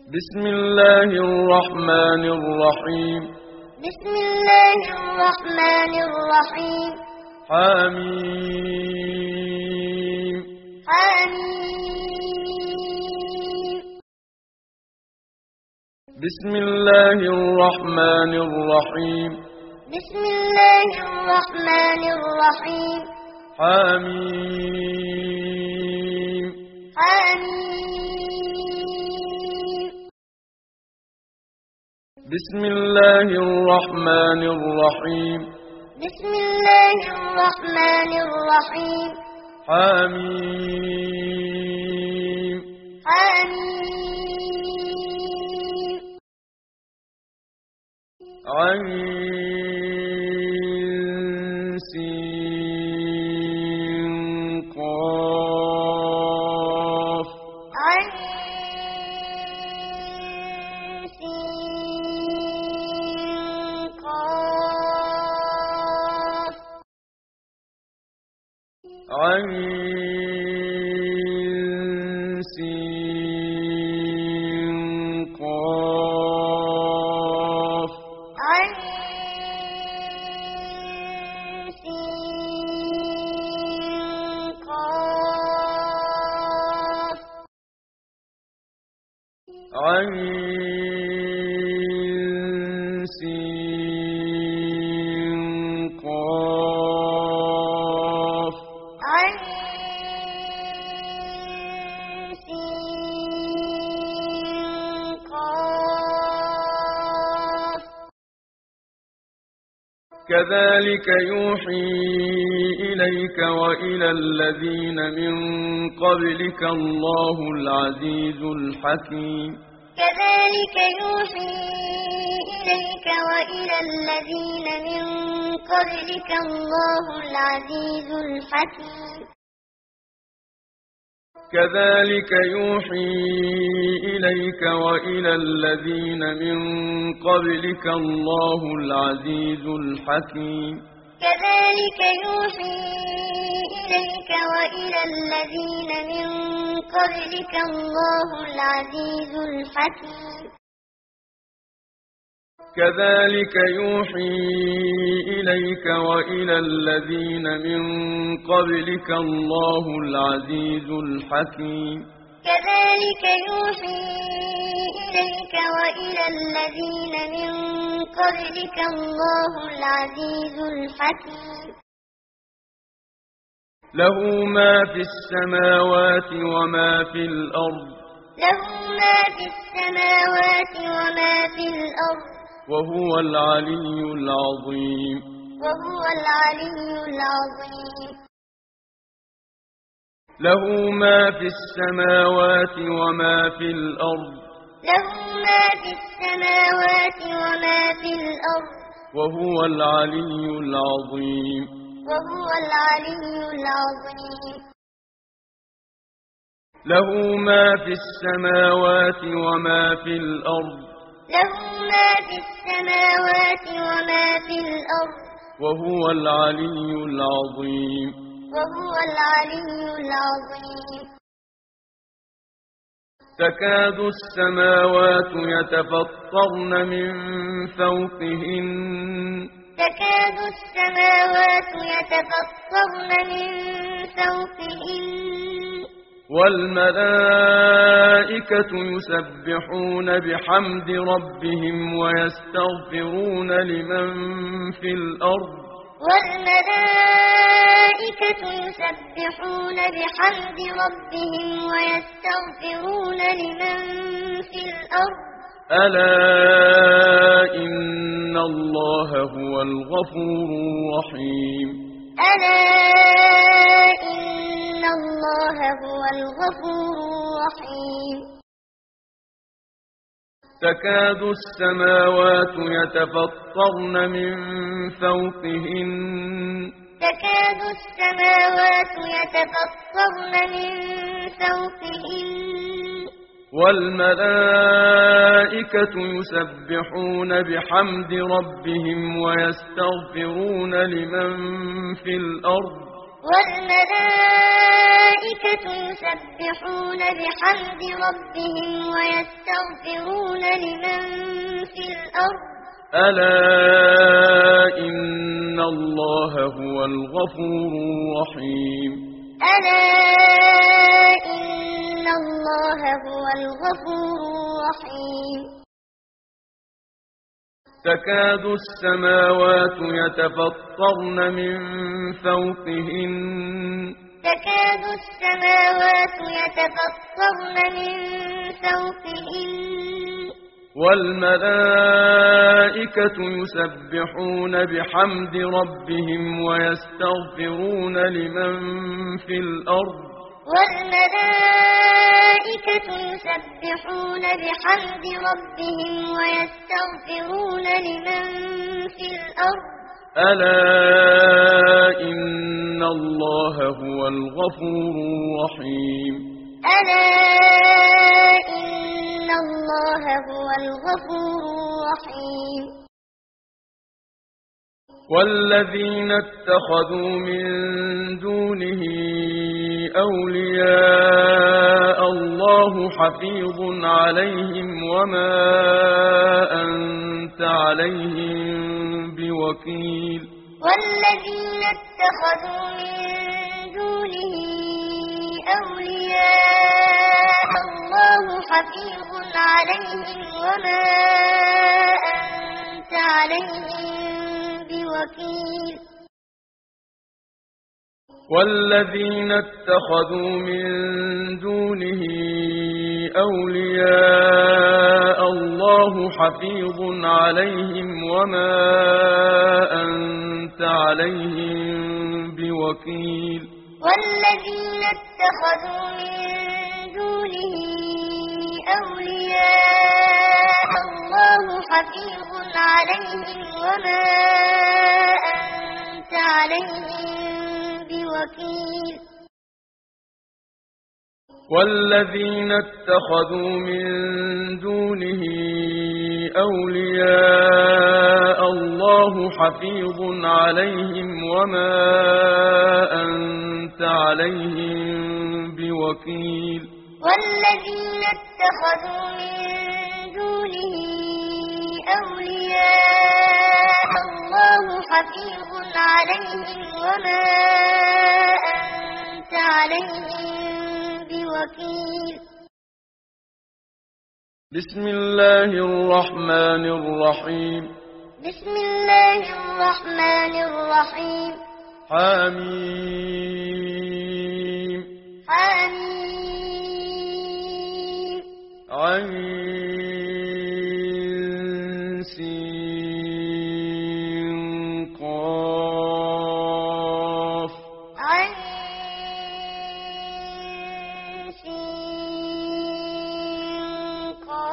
بسم الله الرحمن الرحيم. بسم الله الرحمن الرحيم. حميم. حميم. بسم الله الرحمن الرحيم. بسم الله الرحمن الرحيم. حميم. حميم. بسم الله الرحمن الرحيم. بسم الله الرحمن الرحيم. حميم. حميم. عين سين قاف. عين سين قاف. عين سين قاف. عين سين قاف. عين سين قاف. عين سين قاف. كذلك يوحي إليك وإلى الذين من قبلك الله العزيز الحكيم. كذلك يوحي إليك وإلى الذين من قبلك الله العزيز الحكيم. كذلك يوحي إليك وإلى الذين من قبلك الله العزيز الحكيم. كذلك يوحي إليك وإلى الذين من قبلك الله العزيز الحكيم. كذلك يوحي إليك وإلى الذين من قبلك الله العزيز الحكيم. كذلك يوحي إليك وإلى الذين من قبلك الله العزيز الحكيم. له ما في السماوات وما في الأرض. له ما في السماوات وما في الأرض. وهو العلي العظيم. وهو العلي العظيم. له ما في السماوات وما في الأرض. له ما في السماوات وما في الأرض. وهو العلي العظيم. وهو العلي العظيم. له ما في السماوات وما في الأرض. له ما في السماوات وما في الأرض. وهو العلي العظيم. وهو العلي العظيم. تكاد السماوات يتفطرن من فوقهن. تكاد السماوات يتفطرن من فوقهن. والملائكة يسبحون بحمد ربهم ويستغفرون لمن في الأرض. والملائكة يسبحون بحمد ربهم ويستغفرون لمن في الأرض. ألا إن الله هو الغفور الرحيم. ألا إن الله هو الغفور الرحيم. تكاد السماوات يتفطرن من فوقهن. تكاد السماوات يتفطرن من فوقهن. والملائكة يسبحون بحمد ربهم ويستغفرون لمن في الأرض. والملائكة يسبحون بحمد ربهم ويستغفرون لمن في الأرض ألا إن الله هو الغفور الرحيم ألا إن الله هو الغفور الرحيم تكاد السماوات يتفطرن من فوقهن تكاد السماوات يتفطرن من فوقهن والملائكة يسبحون بحمد ربهم ويستغفرون لمن في الأرض والملائكة يسبحون بحمد ربهم ويستغفرون لمن في الأرض ألا إن الله هو الغفور الرحيم ألا إن الله هو الغفور الرحيم والذين اتخذوا من دونه أولياء الله حفيظ عليهم وما أنت عليهم بوكيل والذين اتخذوا من دونه أولياء الله حفيظ عليهم وما أنت عليهم بوكيل والذين اتخذوا من دونه أولياء الله حفيظ عليهم وما أنت عليهم بوكيل والذين اتخذوا من دونه أولياء الله حفيظ عليهم وما أنت عليهم بوكيل والذين اتخذوا من دونه أولياء الله حفيظ عليهم وما أنت عليهم بوكيل والذين اتخذوا من دونه أولياء الله حفيظ عليهم وما أنت عليهم بوكيل بسم الله الرحمن الرحيم بسم الله الرحمن الرحيم حميم حميم عين سين قاف عين سين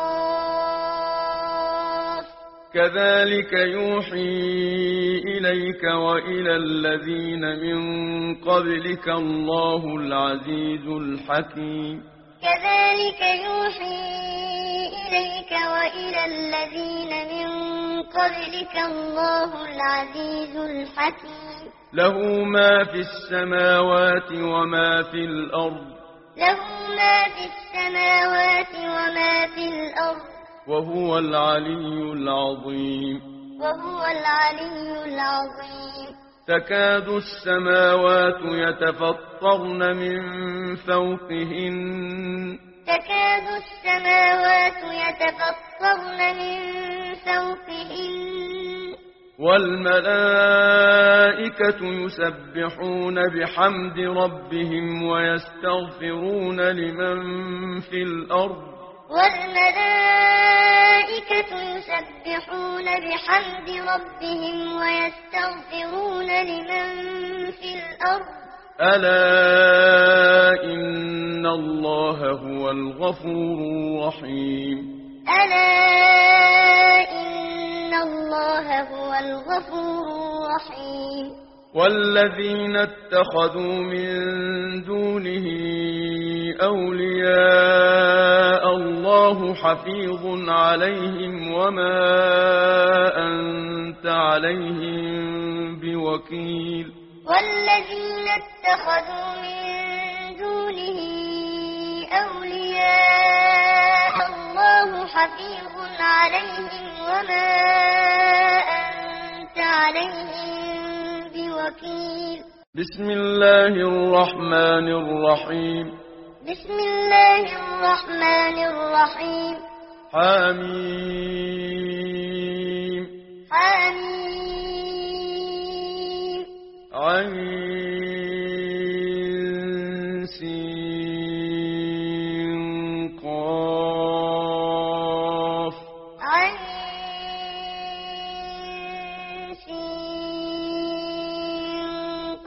قاف كذلك يوحي إليك وإلى الذين من قبلك الله العزيز الحكيم كذلك يوحي إليك وإلى الذين من قبلك الله العزيز الحكيم له ما في السماوات وما في الأرض له ما في السماوات وما في الأرض وهو العلي العظيم وهو العلي العظيم تكاد السماوات يتفطرن من فوقهن تكاد السماوات يتفطرن من فوقهن والملائكة يسبحون بحمد ربهم ويستغفرون لمن في الأرض والملائكة يسبحون بحمد ربهم ويستغفرون لمن في الأرض ألا إن الله هو الغفور الرحيم ألا إن الله هو الغفور الرحيم والذين اتخذوا من دونه أولياء الله حفيظ عليهم وما أنت عليهم بوكيل والذين اتخذوا من دونه أولياء الله حفيظ عليهم وما أنت عليهم بوكيل. بسم الله الرحمن الرحيم. بسم الله الرحمن الرحيم. حميم. حميم. عين سين قاف. عين سين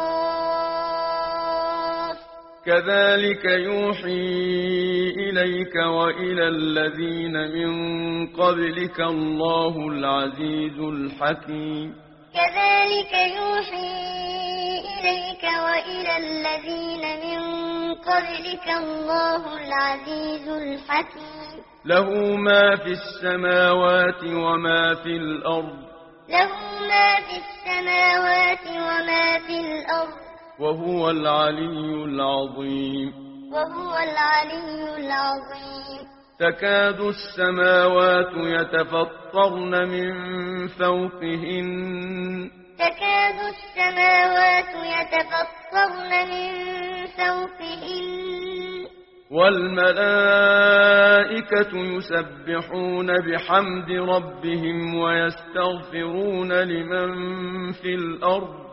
قاف. كذلك يوحي إليك وإلى الذين من قبلك الله العزيز الحكيم. كذلك يوحي إليك وإلى الذين من قبلك الله العزيز الحكيم. له ما في السماوات وما في الأرض. له ما في السماوات وما في الأرض. وهو العلي العظيم. وهو العلي العظيم. تكاد السماوات يتفطرن من فوقهن. تكاد السماوات يتفطرن من فوقهن. والملائكة يسبحون بحمد ربهم ويستغفرون لمن في الأرض.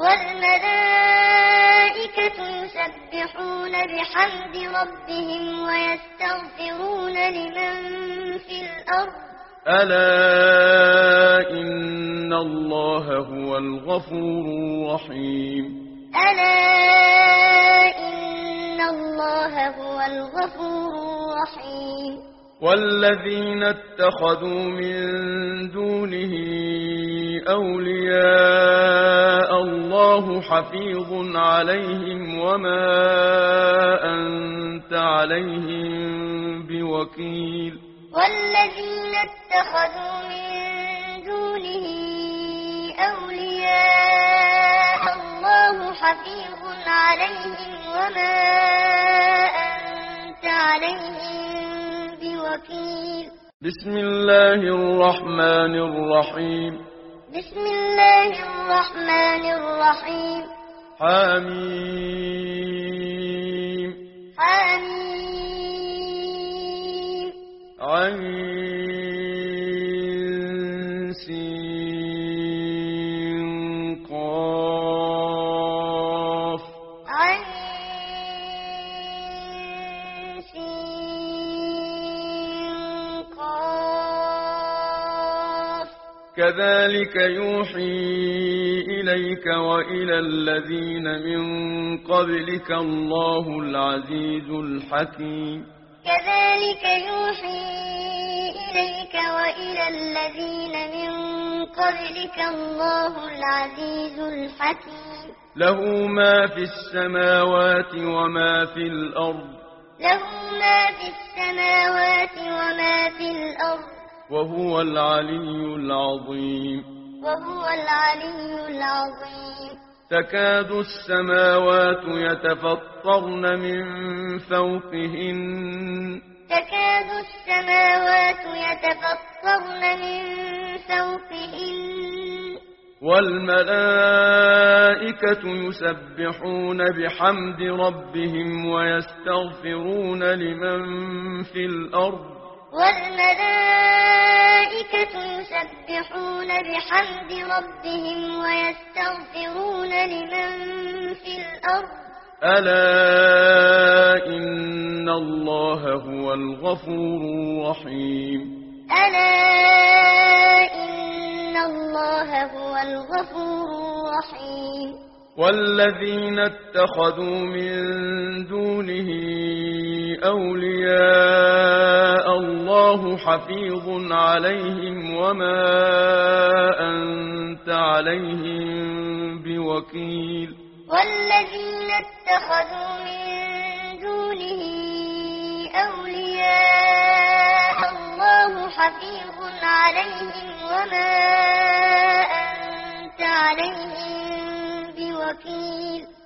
والملائكة يسبحون بحمد ربهم ويستغفرون لمن في الأرض. ألا إن الله هو الغفور الرحيم. ألا إن الله هو الغفور الرحيم. والذين اتخذوا من دونه أولياء الله حفيظ عليهم وما أنت عليهم بوكيل. والذين اتخذوا من دونه أولياء الله حفيظ عليهم وما أنت عليهم بوكيل. بسم الله الرحمن الرحيم. بسم الله الرحمن الرحيم. حميم. حميم. عين سين قاف. عين سين قاف. كذلك يوحي إليك وإلى الذين من قبلك الله العزيز الحكيم. كذلك يوحي إليك وإلى الذين من قبلك الله العزيز الحكيم. له ما في السماوات وما في الأرض. له ما في السماوات وما في الأرض. وهو العلي العظيم. وهو العلي العظيم. تكاد السماوات يتفطرن من فوقهن. تكاد السماوات يتفطرن من فوقهن. والملائكة يسبحون بحمد ربهم ويستغفرون لمن في الأرض. والملائكة يسبحون بحمد ربهم ويستغفرون لمن في الأرض. ألا إن الله هو الغفور الرحيم. ألا إن الله هو الغفور الرحيم. والذين اتخذوا من دونه أولياء الله حفيظ عليهم وما أنت عليهم بوكيل. والذين اتخذوا من دونه أولياء الله حفيظ عليهم وما أنت عليهم بوكيل. وكيل